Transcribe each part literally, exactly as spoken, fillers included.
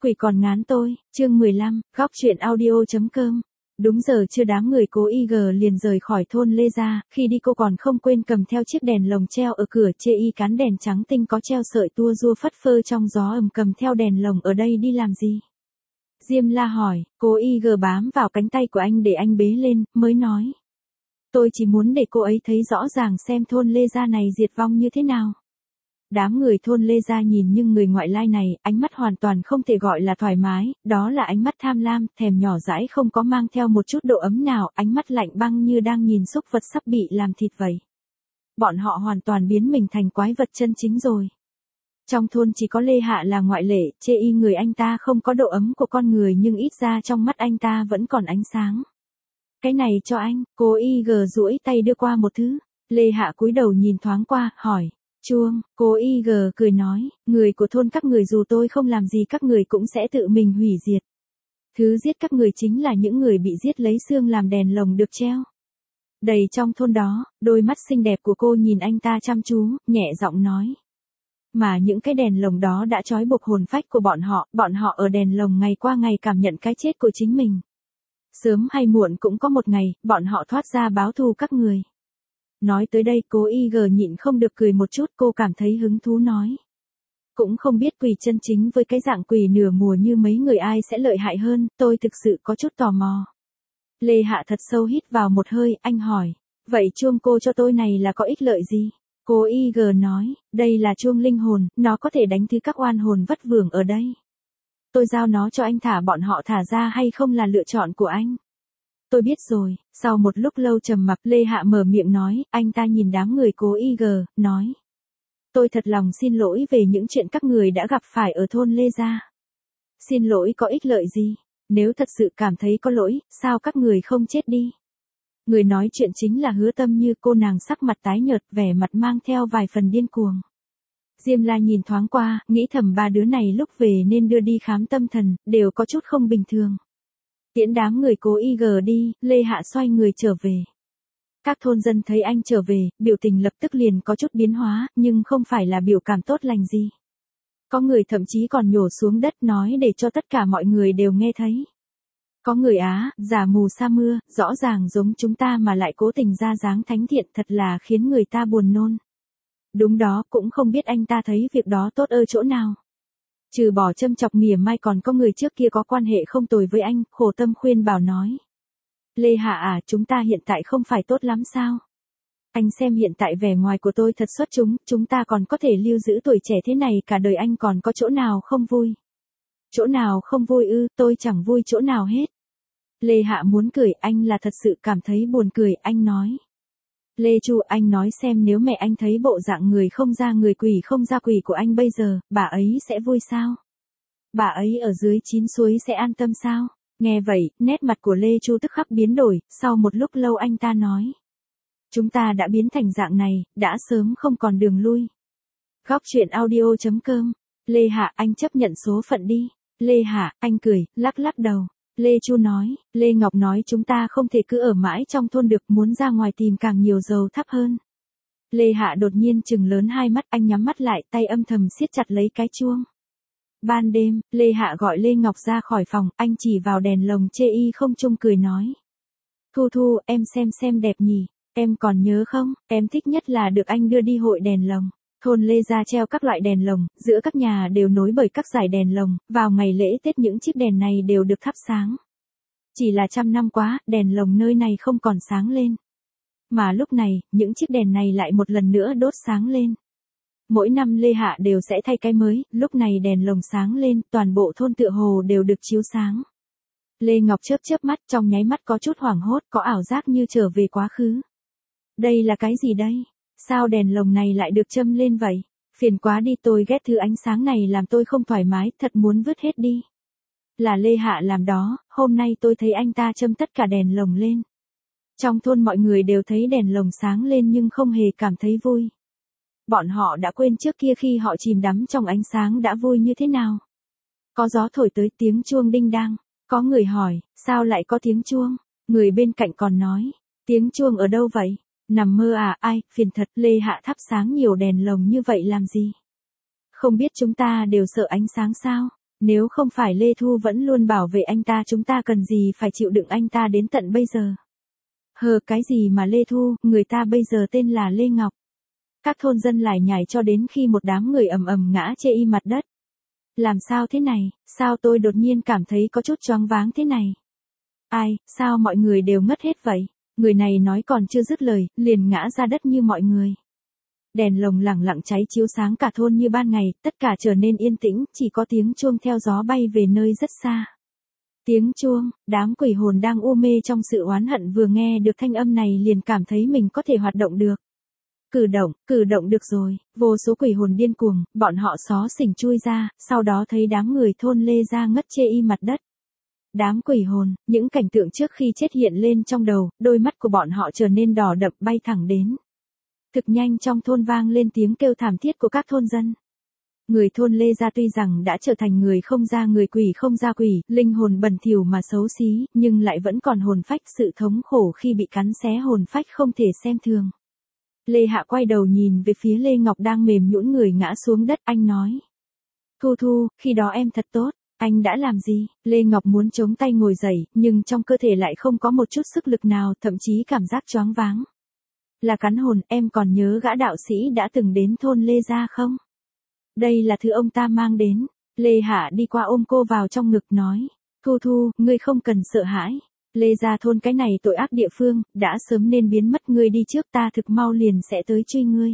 Quỷ còn ngán tôi, chương mười lăm, góc chuyện audio.com. Đúng giờ chưa đám người Cố i giê liền rời khỏi thôn Lê Gia, khi đi cô còn không quên cầm theo chiếc đèn lồng treo ở cửa chê y cán đèn trắng tinh có treo sợi tua rua phất phơ trong gió ẩm cầm theo đèn lồng ở đây đi làm gì? Diêm La hỏi, Cố i giê bám vào cánh tay của anh để anh bế lên, mới nói. Tôi chỉ muốn để cô ấy thấy rõ ràng xem thôn Lê Gia này diệt vong như thế nào. Đám người thôn Lê Gia nhìn nhưng người ngoại lai này, ánh mắt hoàn toàn không thể gọi là thoải mái, đó là ánh mắt tham lam, thèm nhỏ dãi không có mang theo một chút độ ấm nào, ánh mắt lạnh băng như đang nhìn súc vật sắp bị làm thịt vậy. Bọn họ hoàn toàn biến mình thành quái vật chân chính rồi. Trong thôn chỉ có Lê Hạ là ngoại lệ, chê y người anh ta không có độ ấm của con người nhưng ít ra trong mắt anh ta vẫn còn ánh sáng. Cái này cho anh, Cố i giê duỗi tay đưa qua một thứ. Lê Hạ cúi đầu nhìn thoáng qua, hỏi. Chuông, Cố i giê cười nói, người của thôn các người dù tôi không làm gì các người cũng sẽ tự mình hủy diệt. Thứ giết các người chính là những người bị giết lấy xương làm đèn lồng được treo. Đầy trong thôn đó, đôi mắt xinh đẹp của cô nhìn anh ta chăm chú, nhẹ giọng nói. Mà những cái đèn lồng đó đã trói buộc hồn phách của bọn họ, bọn họ ở đèn lồng ngày qua ngày cảm nhận cái chết của chính mình. Sớm hay muộn cũng có một ngày, bọn họ thoát ra báo thù các người. Nói tới đây Cố i giê nhịn không được cười một chút, cô cảm thấy hứng thú nói. Cũng không biết quỷ chân chính với cái dạng quỷ nửa mùa như mấy người ai sẽ lợi hại hơn, tôi thực sự có chút tò mò. Lê Hạ thật sâu hít vào một hơi, anh hỏi. Vậy chuông cô cho tôi này là có ích lợi gì? Cố i giê nói, đây là chuông linh hồn, nó có thể đánh thứ các oan hồn vất vưởng ở đây. Tôi giao nó cho anh thả bọn họ thả ra hay không là lựa chọn của anh. Tôi biết rồi, sau một lúc lâu trầm mặc Lê Hạ mở miệng nói, anh ta nhìn đám người Cố i giê, nói. Tôi thật lòng xin lỗi về những chuyện các người đã gặp phải ở thôn Lê Gia. Xin lỗi có ích lợi gì? Nếu thật sự cảm thấy có lỗi, sao các người không chết đi? Người nói chuyện chính là Hứa Tâm Như, cô nàng sắc mặt tái nhợt, vẻ mặt mang theo vài phần điên cuồng. Diêm La nhìn thoáng qua, nghĩ thầm ba đứa này lúc về nên đưa đi khám tâm thần, đều có chút không bình thường. Tiễn đám người Cố i giê đi, Lê Hạ xoay người trở về. Các thôn dân thấy anh trở về, biểu tình lập tức liền có chút biến hóa, nhưng không phải là biểu cảm tốt lành gì. Có người thậm chí còn nhổ xuống đất nói để cho tất cả mọi người đều nghe thấy. Có người á, giả mù sa mưa, rõ ràng giống chúng ta mà lại cố tình ra dáng thánh thiện, thật là khiến người ta buồn nôn. Đúng đó, cũng không biết anh ta thấy việc đó tốt ở chỗ nào. Trừ bỏ châm chọc mỉa mai còn có người trước kia có quan hệ không tồi với anh, khổ tâm khuyên bảo nói. Lê Hạ à, chúng ta hiện tại không phải tốt lắm sao? Anh xem hiện tại vẻ ngoài của tôi thật xuất chúng, chúng ta còn có thể lưu giữ tuổi trẻ thế này cả đời, anh còn có chỗ nào không vui? Chỗ nào không vui ư, tôi chẳng vui chỗ nào hết. Lê Hạ muốn cười, anh là thật sự cảm thấy buồn cười, anh nói. Lê Chu, anh nói xem nếu mẹ anh thấy bộ dạng người không ra người quỷ không ra quỷ của anh bây giờ, bà ấy sẽ vui sao? Bà ấy ở dưới chín suối sẽ an tâm sao? Nghe vậy, nét mặt của Lê Chu tức khắc biến đổi, sau một lúc lâu anh ta nói. Chúng ta đã biến thành dạng này, đã sớm không còn đường lui. Góc chuyện audio.com. Lê Hạ, anh chấp nhận số phận đi. Lê Hạ, anh cười, lắc lắc đầu. Lê Chu nói, Lê Ngọc nói chúng ta không thể cứ ở mãi trong thôn được, muốn ra ngoài tìm càng nhiều dầu thắp hơn. Lê Hạ đột nhiên trừng lớn hai mắt, anh nhắm mắt lại, tay âm thầm siết chặt lấy cái chuông. Ban đêm, Lê Hạ gọi Lê Ngọc ra khỏi phòng, anh chỉ vào đèn lồng chê y không trung cười nói. Thu Thu, em xem xem đẹp nhỉ, em còn nhớ không, em thích nhất là được anh đưa đi hội đèn lồng. Thôn Lê Gia treo các loại đèn lồng, giữa các nhà đều nối bởi các dải đèn lồng, vào ngày lễ Tết những chiếc đèn này đều được thắp sáng. Chỉ là trăm năm quá, đèn lồng nơi này không còn sáng lên. Mà lúc này, những chiếc đèn này lại một lần nữa đốt sáng lên. Mỗi năm Lê Hạ đều sẽ thay cái mới, lúc này đèn lồng sáng lên, toàn bộ thôn tựa hồ đều được chiếu sáng. Lê Ngọc chớp chớp mắt, trong nháy mắt có chút hoảng hốt, có ảo giác như trở về quá khứ. Đây là cái gì đây? Sao đèn lồng này lại được châm lên vậy? Phiền quá đi, tôi ghét thứ ánh sáng này làm tôi không thoải mái, thật muốn vứt hết đi. Là Lê Hạ làm đó, hôm nay tôi thấy anh ta châm tất cả đèn lồng lên. Trong thôn mọi người đều thấy đèn lồng sáng lên nhưng không hề cảm thấy vui. Bọn họ đã quên trước kia khi họ chìm đắm trong ánh sáng đã vui như thế nào. Có gió thổi tới, tiếng chuông đinh đang. Có người hỏi, sao lại có tiếng chuông? Người bên cạnh còn nói, tiếng chuông ở đâu vậy? Nằm mơ à, ai, phiền thật, Lê Hạ thắp sáng nhiều đèn lồng như vậy làm gì? Không biết chúng ta đều sợ ánh sáng sao? Nếu không phải Lê Thu vẫn luôn bảo vệ anh ta, chúng ta cần gì phải chịu đựng anh ta đến tận bây giờ. Hờ, cái gì mà Lê Thu, người ta bây giờ tên là Lê Ngọc. Các thôn dân lải nhải cho đến khi một đám người ầm ầm ngã chê y mặt đất. Làm sao thế này, sao tôi đột nhiên cảm thấy có chút choáng váng thế này? Ai, sao mọi người đều ngất hết vậy? Người này nói còn chưa dứt lời, liền ngã ra đất như mọi người. Đèn lồng lẳng lặng cháy chiếu sáng cả thôn như ban ngày, tất cả trở nên yên tĩnh, chỉ có tiếng chuông theo gió bay về nơi rất xa. Tiếng chuông, đám quỷ hồn đang u mê trong sự oán hận vừa nghe được thanh âm này liền cảm thấy mình có thể hoạt động được. Cử động, cử động được rồi, vô số quỷ hồn điên cuồng, bọn họ xó xỉnh chui ra, sau đó thấy đám người thôn Lê ra ngất chê y mặt đất. Đám quỷ hồn, những cảnh tượng trước khi chết hiện lên trong đầu, đôi mắt của bọn họ trở nên đỏ đậm bay thẳng đến. Thực nhanh trong thôn vang lên tiếng kêu thảm thiết của các thôn dân. Người thôn Lê gia tuy rằng đã trở thành người không ra người quỷ không ra quỷ, linh hồn bẩn thỉu mà xấu xí, nhưng lại vẫn còn hồn phách, sự thống khổ khi bị cắn xé hồn phách không thể xem thường. Lê Hạ quay đầu nhìn về phía Lê Ngọc đang mềm nhũn người ngã xuống đất, anh nói. Thu Thu, khi đó em thật tốt, anh đã làm gì? Lê Ngọc muốn chống tay ngồi dậy, nhưng trong cơ thể lại không có một chút sức lực nào, thậm chí cảm giác choáng váng. Là cắn hồn, em còn nhớ gã đạo sĩ đã từng đến thôn Lê gia không? Đây là thứ ông ta mang đến. Lê Hạ đi qua ôm cô vào trong ngực nói. Thu Thu, ngươi không cần sợ hãi. Lê gia thôn cái này tội ác địa phương, đã sớm nên biến mất, ngươi đi trước, ta thực mau liền sẽ tới truy ngươi.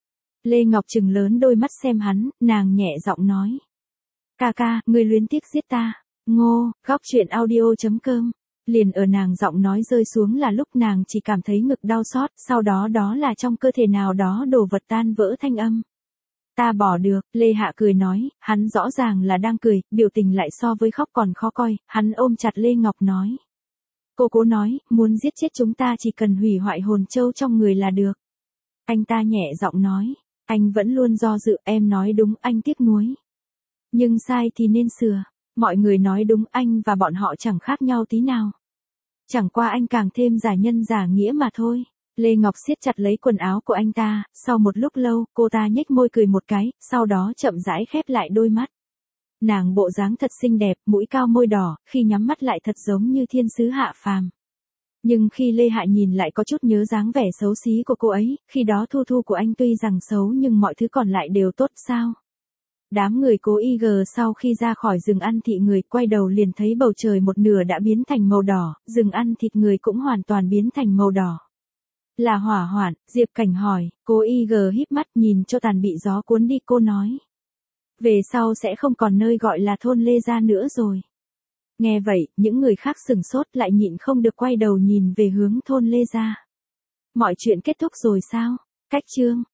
Lê Ngọc trừng lớn đôi mắt xem hắn, nàng nhẹ giọng nói. Ca ca, ngươi luyến tiếc giết ta. Ngô, góc truyện audio chấm com. Liền ở nàng giọng nói rơi xuống là lúc nàng chỉ cảm thấy ngực đau xót, sau đó đó là trong cơ thể nào đó đồ vật tan vỡ thanh âm. Ta bỏ được, Lê Hạ cười nói, hắn rõ ràng là đang cười, biểu tình lại so với khóc còn khó coi, hắn ôm chặt Lê Ngọc nói. Cô cố nói, muốn giết chết chúng ta chỉ cần hủy hoại hồn châu trong người là được. Anh ta nhẹ giọng nói, anh vẫn luôn do dự, em nói đúng, anh tiếc nuối. Nhưng sai thì nên sửa, mọi người nói đúng, anh và bọn họ chẳng khác nhau tí nào. Chẳng qua anh càng thêm giả nhân giả nghĩa mà thôi. Lê Ngọc siết chặt lấy quần áo của anh ta, sau một lúc lâu, cô ta nhếch môi cười một cái, sau đó chậm rãi khép lại đôi mắt. Nàng bộ dáng thật xinh đẹp, mũi cao môi đỏ, khi nhắm mắt lại thật giống như thiên sứ hạ phàm. Nhưng khi Lê Hạ nhìn lại có chút nhớ dáng vẻ xấu xí của cô ấy, khi đó Thu Thu của anh tuy rằng xấu nhưng mọi thứ còn lại đều tốt sao. Đám người cố y gờ sau khi ra khỏi rừng ăn thịt người quay đầu liền thấy bầu trời một nửa đã biến thành màu đỏ, rừng ăn thịt người cũng hoàn toàn biến thành màu đỏ. Là hỏa hoạn, Diệp Cảnh hỏi, cố y gờ híp mắt nhìn cho tàn bị gió cuốn đi, cô nói. Về sau sẽ không còn nơi gọi là thôn Lê gia nữa rồi. Nghe vậy, những người khác sừng sốt lại nhịn không được quay đầu nhìn về hướng thôn Lê gia. Mọi chuyện kết thúc rồi sao? Cách chương.